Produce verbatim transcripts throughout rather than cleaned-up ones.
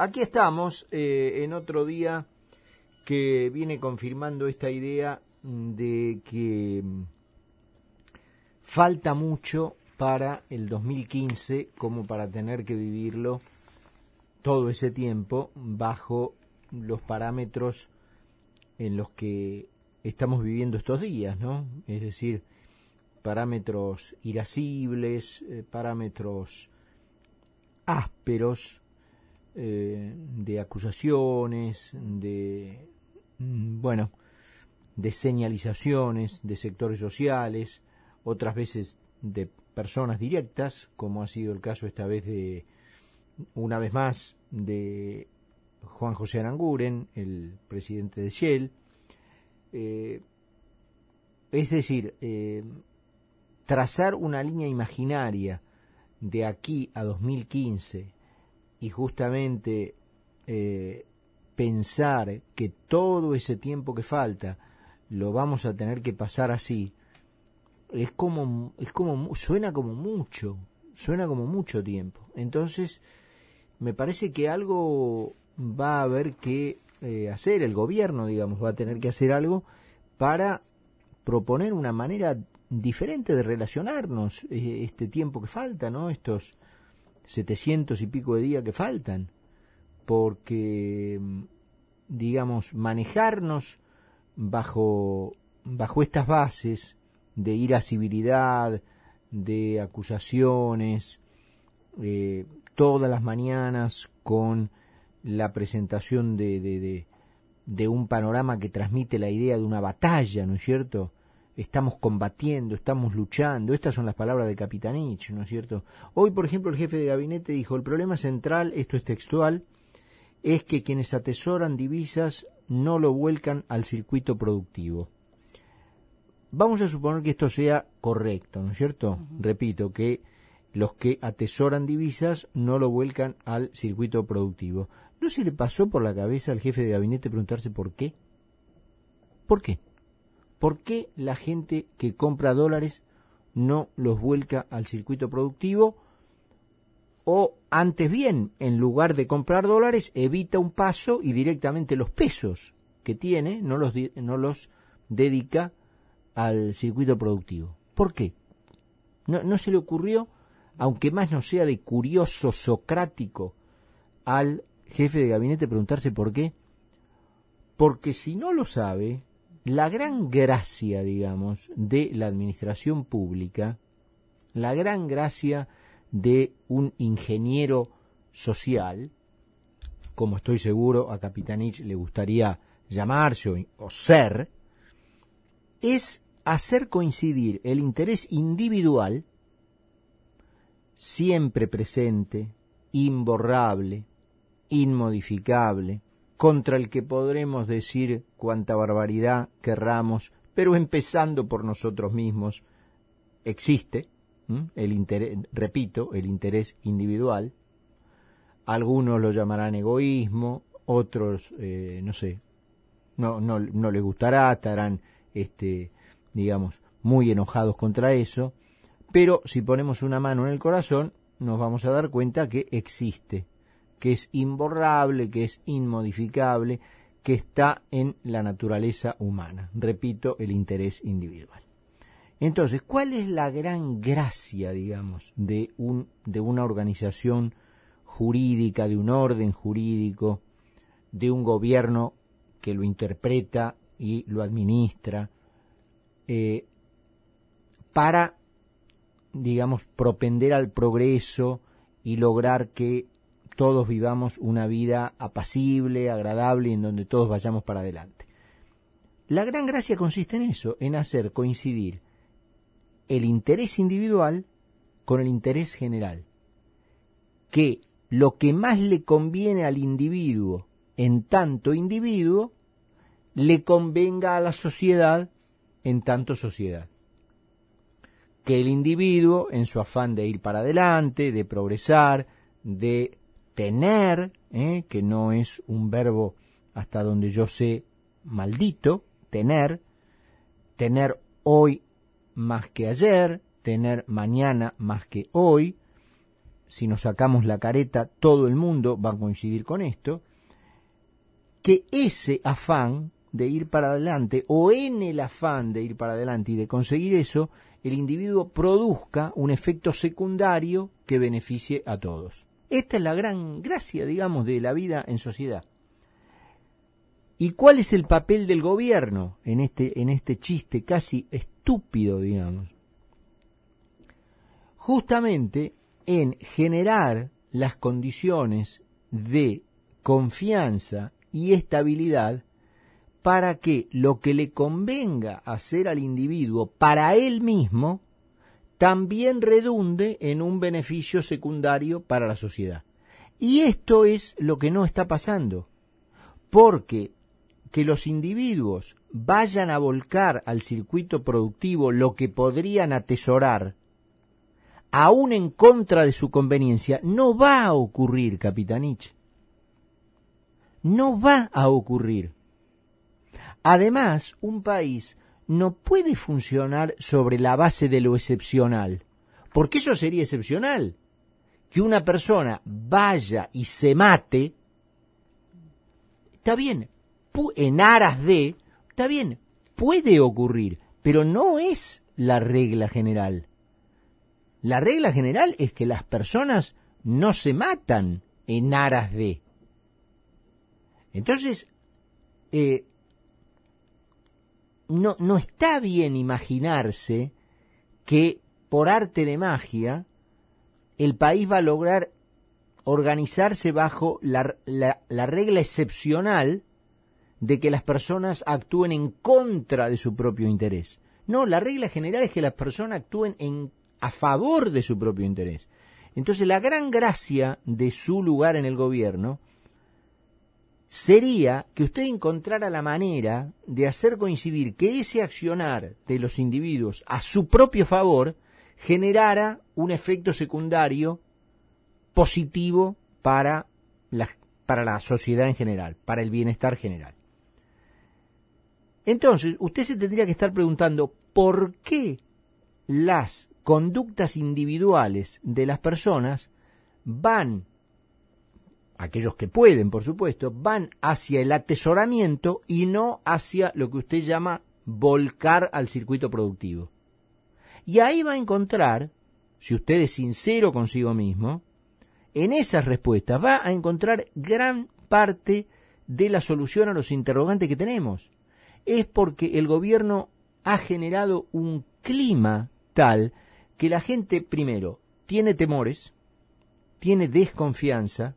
Aquí estamos eh, en otro día que viene confirmando esta idea de que falta mucho para el dos mil quince como para tener que vivirlo todo ese tiempo bajo los parámetros en los que estamos viviendo estos días, ¿no? Es decir, parámetros irascibles, eh, parámetros ásperos, eh, de acusaciones, de, bueno, de señalizaciones de sectores sociales, otras veces de personas directas, como ha sido el caso esta vez de, una vez más, de Juan José Aranguren, el presidente de Shell. Eh, es decir, eh, trazar una línea imaginaria de aquí a dos mil quince y justamente eh, pensar que todo ese tiempo que falta lo vamos a tener que pasar así, es como, es como, suena como mucho, suena como mucho tiempo. Entonces, me parece que algo va a haber que eh, hacer, el gobierno, digamos, va a tener que hacer algo para proponer una manera diferente de relacionarnos eh, este tiempo que falta, ¿no? Estos setecientos y pico de días que faltan, porque, digamos, manejarnos bajo, bajo estas bases de irascibilidad, de acusaciones, eh, todas las mañanas con la presentación de, de, de, de un panorama que transmite la idea de una batalla, ¿no es cierto? Estamos combatiendo, estamos luchando, estas son las palabras de Capitanich, ¿no es cierto? Hoy, por ejemplo, el jefe de gabinete dijo, el problema central, esto es textual, es que quienes atesoran divisas no lo vuelcan al circuito productivo. Vamos a suponer que esto sea correcto, ¿no es cierto? Uh-huh. Repito, que los que atesoran divisas no lo vuelcan al circuito productivo. ¿No se le pasó por la cabeza al jefe de gabinete preguntarse por qué? ¿Por qué? ¿Por qué la gente que compra dólares no los vuelca al circuito productivo? O antes bien, en lugar de comprar dólares, evita un paso y directamente los pesos que tiene no los, no los dedica al circuito productivo. ¿Por qué? ¿No, no se le ocurrió, aunque más no sea de curioso socrático, al jefe de gabinete preguntarse por qué? Porque si no lo sabe, la gran gracia, digamos, de la administración pública, la gran gracia de un ingeniero social, como estoy seguro a Capitanich le gustaría llamarse o, o ser, es hacer coincidir el interés individual, siempre presente, imborrable, inmodificable, contra el que podremos decir cuanta barbaridad querramos, pero empezando por nosotros mismos, existe, ¿m? el interés, repito, el interés individual. Algunos lo llamarán egoísmo, otros, eh, no sé, no, no, no les gustará, estarán, este, digamos, muy enojados contra eso, pero si ponemos una mano en el corazón, nos vamos a dar cuenta que existe, que es imborrable, que es inmodificable, que está en la naturaleza humana. Repito, el interés individual. Entonces, ¿cuál es la gran gracia, digamos, de un de una organización jurídica, de un orden jurídico, de un gobierno que lo interpreta y lo administra, eh, para, digamos, propender al progreso y lograr que todos vivamos una vida apacible, agradable y en donde todos vayamos para adelante? La gran gracia consiste en eso, en hacer coincidir el interés individual con el interés general. Que lo que más le conviene al individuo en tanto individuo, le convenga a la sociedad en tanto sociedad. Que el individuo, en su afán de ir para adelante, de progresar, de tener, ¿eh? que no es un verbo hasta donde yo sé maldito, tener, tener hoy más que ayer, tener mañana más que hoy, si nos sacamos la careta, todo el mundo va a coincidir con esto, que ese afán de ir para adelante, o en el afán de ir para adelante y de conseguir eso, el individuo produzca un efecto secundario que beneficie a todos. Esta es la gran gracia, digamos, de la vida en sociedad. ¿Y cuál es el papel del gobierno en este, en este chiste casi estúpido, digamos? Justamente en generar las condiciones de confianza y estabilidad para que lo que le convenga hacer al individuo para él mismo también redunde en un beneficio secundario para la sociedad. Y esto es lo que no está pasando, porque que los individuos vayan a volcar al circuito productivo lo que podrían atesorar, aún en contra de su conveniencia, no va a ocurrir, Capitanich. No va a ocurrir. Además, un país no puede funcionar sobre la base de lo excepcional, porque eso sería excepcional. Que una persona vaya y se mate, está bien, en aras de, está bien, puede ocurrir, pero no es la regla general. La regla general es que las personas no se matan en aras de. Entonces, eh, no, no está bien imaginarse que por arte de magia el país va a lograr organizarse bajo la, la, la regla excepcional de que las personas actúen en contra de su propio interés. No, la regla general es que las personas actúen en, a favor de su propio interés. Entonces, la gran gracia de su lugar en el gobierno sería que usted encontrara la manera de hacer coincidir que ese accionar de los individuos a su propio favor generara un efecto secundario positivo para la, para la sociedad en general, para el bienestar general. Entonces, usted se tendría que estar preguntando por qué las conductas individuales de las personas van, aquellos que pueden, por supuesto, van hacia el atesoramiento y no hacia lo que usted llama volcar al circuito productivo. Y ahí va a encontrar, si usted es sincero consigo mismo, en esas respuestas va a encontrar gran parte de la solución a los interrogantes que tenemos. Es porque el gobierno ha generado un clima tal que la gente, primero, tiene temores, tiene desconfianza,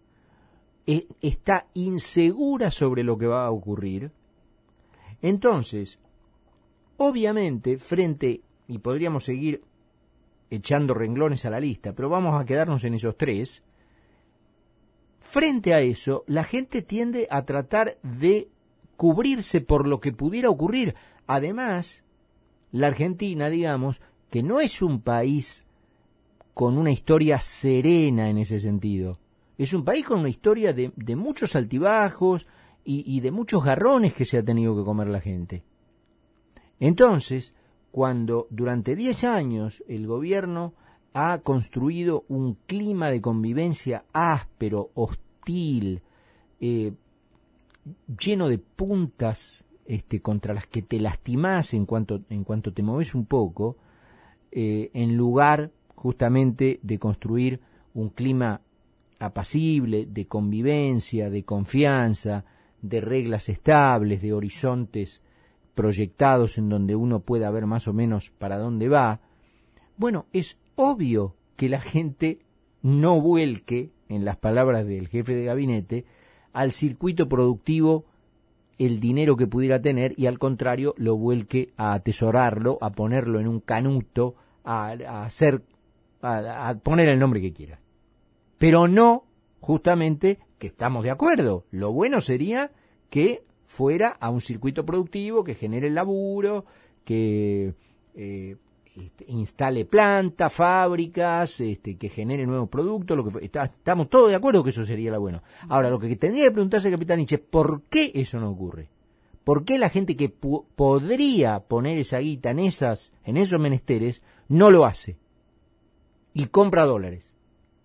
está insegura sobre lo que va a ocurrir. Entonces, obviamente, frente, y podríamos seguir echando renglones a la lista, pero vamos a quedarnos en esos tres, frente a eso, la gente tiende a tratar de cubrirse por lo que pudiera ocurrir. Además, la Argentina, digamos, que no es un país con una historia serena en ese sentido. Es un país con una historia de, de muchos altibajos y, y de muchos garrones que se ha tenido que comer la gente. Entonces, cuando durante diez años el gobierno ha construido un clima de convivencia áspero, hostil, eh, lleno de puntas este, contra las que te lastimás en cuanto, en cuanto te moves un poco, eh, en lugar justamente de construir un clima apacible, de convivencia, de confianza, de reglas estables, de horizontes proyectados en donde uno pueda ver más o menos para dónde va, bueno, es obvio que la gente no vuelque, en las palabras del jefe de gabinete, al circuito productivo el dinero que pudiera tener y al contrario lo vuelque a atesorarlo, a ponerlo en un canuto, a, a hacer, a, a poner el nombre que quiera. Pero no, justamente, que estamos de acuerdo. Lo bueno sería que fuera a un circuito productivo que genere el laburo, que eh, este, instale plantas, fábricas, este, que genere nuevos productos. Lo que está, estamos todos de acuerdo que eso sería lo bueno. Ahora, lo que tendría que preguntarse, capitán Nietzsche, ¿por qué eso no ocurre? ¿Por qué la gente que pu- podría poner esa guita en esas, en esos menesteres no lo hace? Y compra dólares.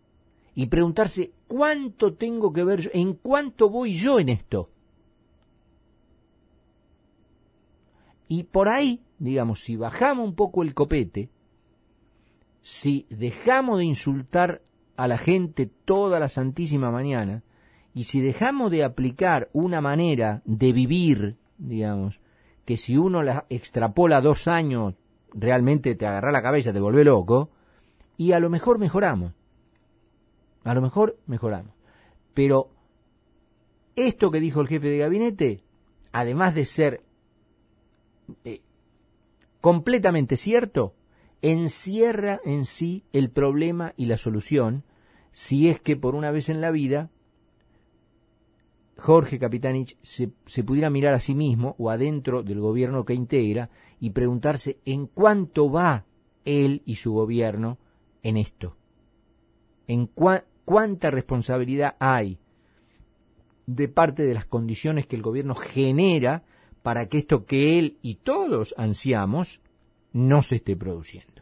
y preguntarse cuánto tengo que ver yo, en cuánto voy yo en esto. Y por ahí, digamos, si bajamos un poco el copete, si dejamos de insultar a la gente toda la santísima mañana, y si dejamos de aplicar una manera de vivir, digamos, que si uno la extrapola dos años, realmente te agarra la cabeza, te vuelve loco, y a lo mejor mejoramos. A lo mejor mejoramos. Pero esto que dijo el jefe de gabinete, además de ser eh, completamente cierto, encierra en sí el problema y la solución, si es que por una vez en la vida Jorge Kapitanich se, se pudiera mirar a sí mismo o adentro del gobierno que integra y preguntarse en cuánto va él y su gobierno en esto, en cua, cuánta responsabilidad hay de parte de las condiciones que el gobierno genera para que esto que él y todos ansiamos no se esté produciendo.